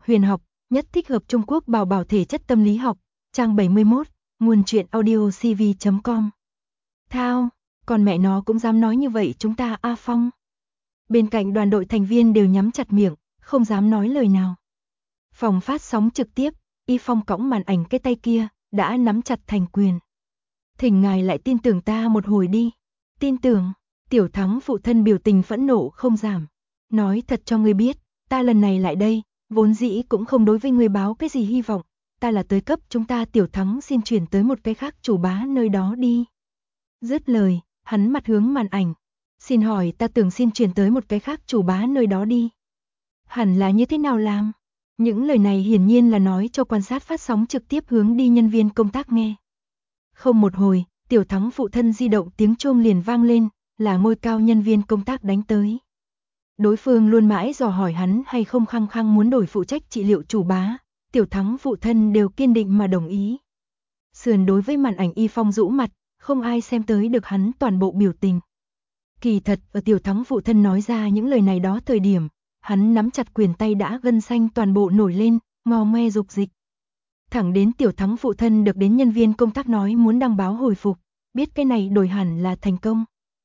huyền học, nhất thích hợp Trung Quốc bảo bảo thể chất tâm lý học, trang 71, nguồn truyện audio cv.com. Thao, còn mẹ nó cũng dám nói như vậy chúng ta A Phong. Bên cạnh đoàn đội thành viên đều nhắm chặt miệng, không dám nói lời nào. Phòng phát sóng trực tiếp, Y Phong cõng màn ảnh cái tay kia, đã nắm chặt thành quyền. Thỉnh ngài lại tin tưởng ta một hồi đi. Tin tưởng, Tiểu Thắng phụ thân biểu tình phẫn nộ không giảm. Nói thật cho ngươi biết, ta lần này lại đây, vốn dĩ cũng không đối với ngươi báo cái gì hy vọng. Ta là tới cấp chúng ta Tiểu Thắng xin chuyển tới một cái khác chủ bá nơi đó đi. Dứt lời, hắn mặt hướng màn ảnh. Xin hỏi ta tưởng xin chuyển tới một cái khác chủ bá nơi đó đi. Hẳn là như thế nào làm? Những lời này hiển nhiên là nói cho quan sát phát sóng trực tiếp hướng đi nhân viên công tác nghe. Không một hồi, Tiểu Thắng phụ thân di động tiếng chuông liền vang lên, là ngôi cao nhân viên công tác đánh tới. Đối phương luôn mãi dò hỏi hắn hay không khăng khăng muốn đổi phụ trách trị liệu chủ bá, Tiểu Thắng phụ thân đều kiên định mà đồng ý. Sườn đối với màn ảnh Y Phong rũ mặt, không ai xem tới được hắn toàn bộ biểu tình. Kỳ thật, ở Tiểu Thắng phụ thân nói ra những lời này đó thời điểm, hắn nắm chặt quyền tay đã gân xanh toàn bộ nổi lên, ngò ngoe dục dịch. Thẳng đến Tiểu Thắng phụ thân được đến nhân viên công tác nói muốn đăng báo hồi phục, biết cái này đổi hẳn là thành công.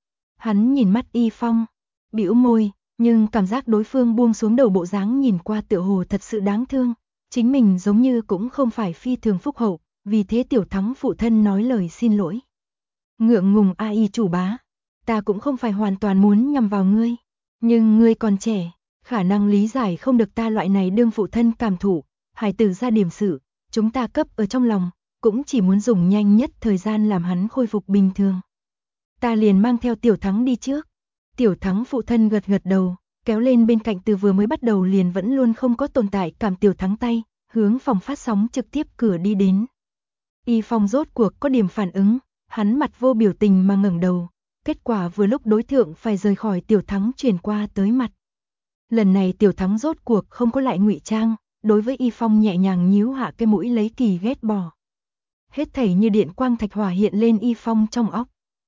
Hắn nhìn mắt Y Phong, bĩu môi, nhưng cảm giác đối phương buông xuống đầu bộ dáng nhìn qua tựa hồ thật sự đáng thương, chính mình giống như cũng không phải phi thường phúc hậu, vì thế Tiểu Thắng phụ thân nói lời xin lỗi. Ngượng ngùng AI chủ bá, ta cũng không phải hoàn toàn muốn nhằm vào ngươi, nhưng ngươi còn trẻ, khả năng lý giải không được ta loại này đương phụ thân cảm thụ, hài tử ra điểm sự, chúng ta cấp ở trong lòng, cũng chỉ muốn dùng nhanh nhất thời gian làm hắn khôi phục bình thường. Ta liền mang theo Tiểu Thắng đi trước. Tiểu Thắng phụ thân gật gật đầu, kéo lên bên cạnh từ vừa mới bắt đầu liền vẫn luôn không có tồn tại cảm Tiểu Thắng tay, hướng phòng phát sóng trực tiếp cửa đi đến. Y Phong rốt cuộc có điểm phản ứng, hắn mặt vô biểu tình mà ngẩng đầu, kết quả vừa lúc đối tượng phải rời khỏi Tiểu Thắng chuyển qua tới mặt. Lần này Tiểu Thắng rốt cuộc không có lại ngụy trang, đối với Y Phong nhẹ nhàng nhíu hạ cái mũi lấy kỳ ghét bỏ. Hết thảy như điện quang thạch hỏa hiện lên Y Phong trong óc.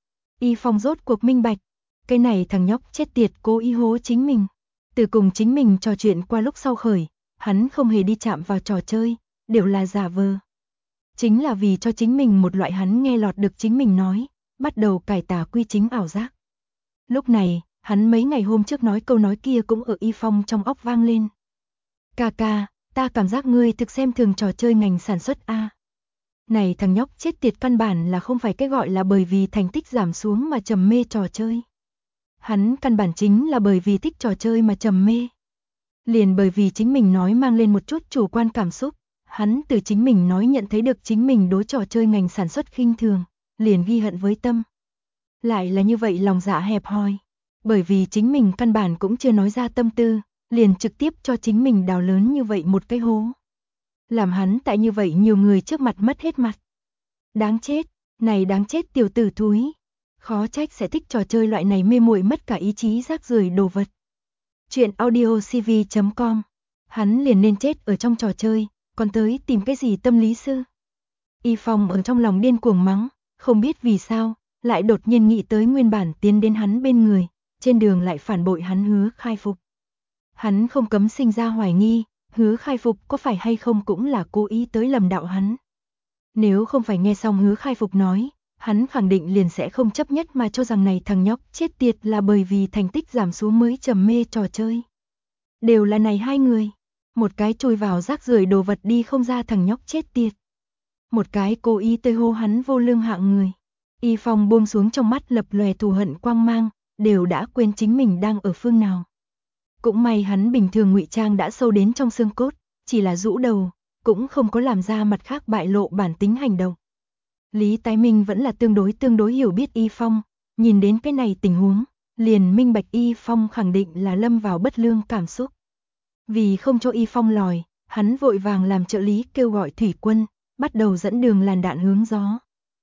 Y Phong rốt cuộc minh bạch, cái này thằng nhóc chết tiệt cố ý hố chính mình. Từ cùng chính mình trò chuyện qua lúc sau khởi, hắn không hề đi chạm vào trò chơi, đều là giả vờ. Chính là vì cho chính mình một loại hắn nghe lọt được chính mình nói, bắt đầu cải tà quy chính ảo giác. Lúc này, hắn mấy ngày hôm trước nói câu nói kia cũng ở Y Phong trong óc vang lên. Ca ca, ta cảm giác ngươi thực xem thường trò chơi ngành sản xuất A. Này thằng nhóc chết tiệt căn bản là không phải cái gọi là bởi vì thành tích giảm xuống mà trầm mê trò chơi. Hắn căn bản chính là bởi vì thích trò chơi mà trầm mê. Liền bởi vì chính mình nói mang lên một chút chủ quan cảm xúc, hắn từ chính mình nói nhận thấy được chính mình đối trò chơi ngành sản xuất khinh thường, liền ghi hận với tâm. Lại là như vậy lòng dạ hẹp hòi, bởi vì chính mình căn bản cũng chưa nói ra tâm tư, liền trực tiếp cho chính mình đào lớn như vậy một cái hố. Làm hắn tại như vậy nhiều người trước mặt mất hết mặt. Đáng chết, này đáng chết tiểu tử thúi. Khó trách sẽ thích trò chơi loại này mê muội mất cả ý chí rác rưởi đồ vật. Chuyện audio cv.com. Hắn liền nên chết ở trong trò chơi, còn tới tìm cái gì tâm lý sư. Y Phong ở trong lòng điên cuồng mắng, không biết vì sao, lại đột nhiên nghĩ tới nguyên bản tiến đến hắn bên người, trên đường lại phản bội hắn Hứa Khai Phục. Hắn không cấm sinh ra hoài nghi, Hứa Khai Phục có phải hay không cũng là cố ý tới lầm đạo hắn. Nếu không phải nghe xong Hứa Khai Phục nói, hắn khẳng định liền sẽ không chấp nhất mà cho rằng này thằng nhóc chết tiệt là bởi vì thành tích giảm xuống mới trầm mê trò chơi. Đều là này hai người, một cái chui vào rác rưởi đồ vật đi không ra thằng nhóc chết tiệt. Một cái cố ý tơi hô hắn vô lương hạng người. Y Phong buông xuống trong mắt lập lòe thù hận quang mang, đều đã quên chính mình đang ở phương nào. Cũng may hắn bình thường ngụy trang đã sâu đến trong xương cốt, chỉ là rũ đầu, cũng không có làm ra mặt khác bại lộ bản tính hành động. Lý Tái Minh vẫn là tương đối hiểu biết Y Phong, nhìn đến cái này tình huống, liền minh bạch Y Phong khẳng định là lâm vào bất lương cảm xúc. Vì không cho Y Phong lòi, hắn vội vàng làm trợ lý kêu gọi thủy quân, bắt đầu dẫn đường làn đạn hướng gió.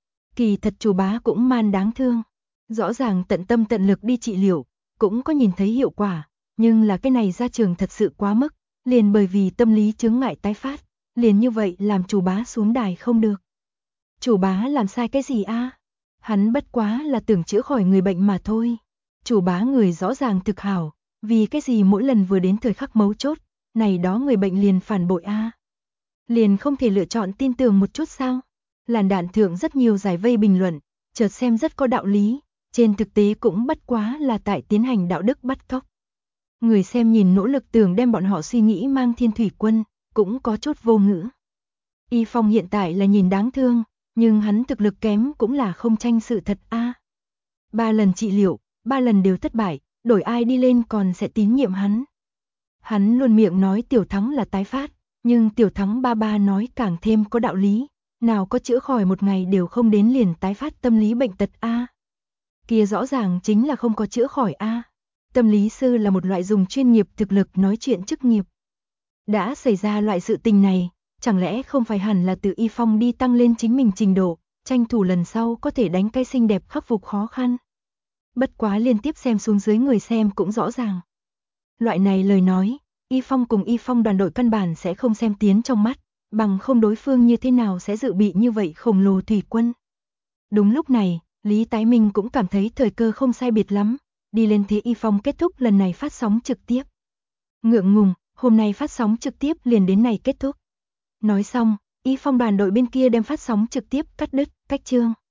Kỳ thật chủ bá cũng man đáng thương, rõ ràng tận tâm tận lực đi trị liệu, cũng có nhìn thấy hiệu quả, nhưng là cái này ra trường thật sự quá mức, liền bởi vì tâm lý chướng ngại tái phát, liền như vậy làm chủ bá xuống đài không được. Chủ bá làm sai cái gì a? Hắn bất quá là tưởng chữa khỏi người bệnh mà thôi. Chủ bá người rõ ràng thực hảo, vì cái gì mỗi lần vừa đến thời khắc mấu chốt, này đó người bệnh liền phản bội a. Liền không thể lựa chọn tin tưởng một chút sao? Làn đạn thượng rất nhiều giải vây bình luận, chợt xem rất có đạo lý, trên thực tế cũng bất quá là tại tiến hành đạo đức bắt cóc. Người xem nhìn nỗ lực tưởng đem bọn họ suy nghĩ mang Thiên Thủy Quân, cũng có chút vô ngữ. Y Phong hiện tại là nhìn đáng thương, nhưng hắn thực lực kém cũng là không tranh sự thật a. 3 lần trị liệu, 3 lần đều thất bại, đổi ai đi lên còn sẽ tín nhiệm hắn. Hắn luôn miệng nói Tiểu Thắng là tái phát, nhưng Tiểu Thắng ba nói càng thêm có đạo lý, nào có chữa khỏi một ngày đều không đến liền tái phát tâm lý bệnh tật a. Kia rõ ràng chính là không có chữa khỏi a. Tâm lý sư là một loại dùng chuyên nghiệp thực lực nói chuyện chức nghiệp. Đã xảy ra loại sự tình này, chẳng lẽ không phải hẳn là từ Y Phong đi tăng lên chính mình trình độ, tranh thủ lần sau có thể đánh cái xinh đẹp khắc phục khó khăn. Bất quá liên tiếp xem xuống dưới người xem cũng rõ ràng. Loại này lời nói, Y Phong cùng Y Phong đoàn đội căn bản sẽ không xem tiến trong mắt, bằng không đối phương như thế nào sẽ dự bị như vậy khổng lồ thủy quân. Đúng lúc này, Lý Tái Minh cũng cảm thấy thời cơ không sai biệt lắm, đi lên thế Y Phong kết thúc lần này phát sóng trực tiếp. Ngượng ngùng, hôm nay phát sóng trực tiếp liền đến này kết thúc. Nói xong, Y Phong đoàn đội bên kia đem phát sóng trực tiếp cắt đứt, cách chương.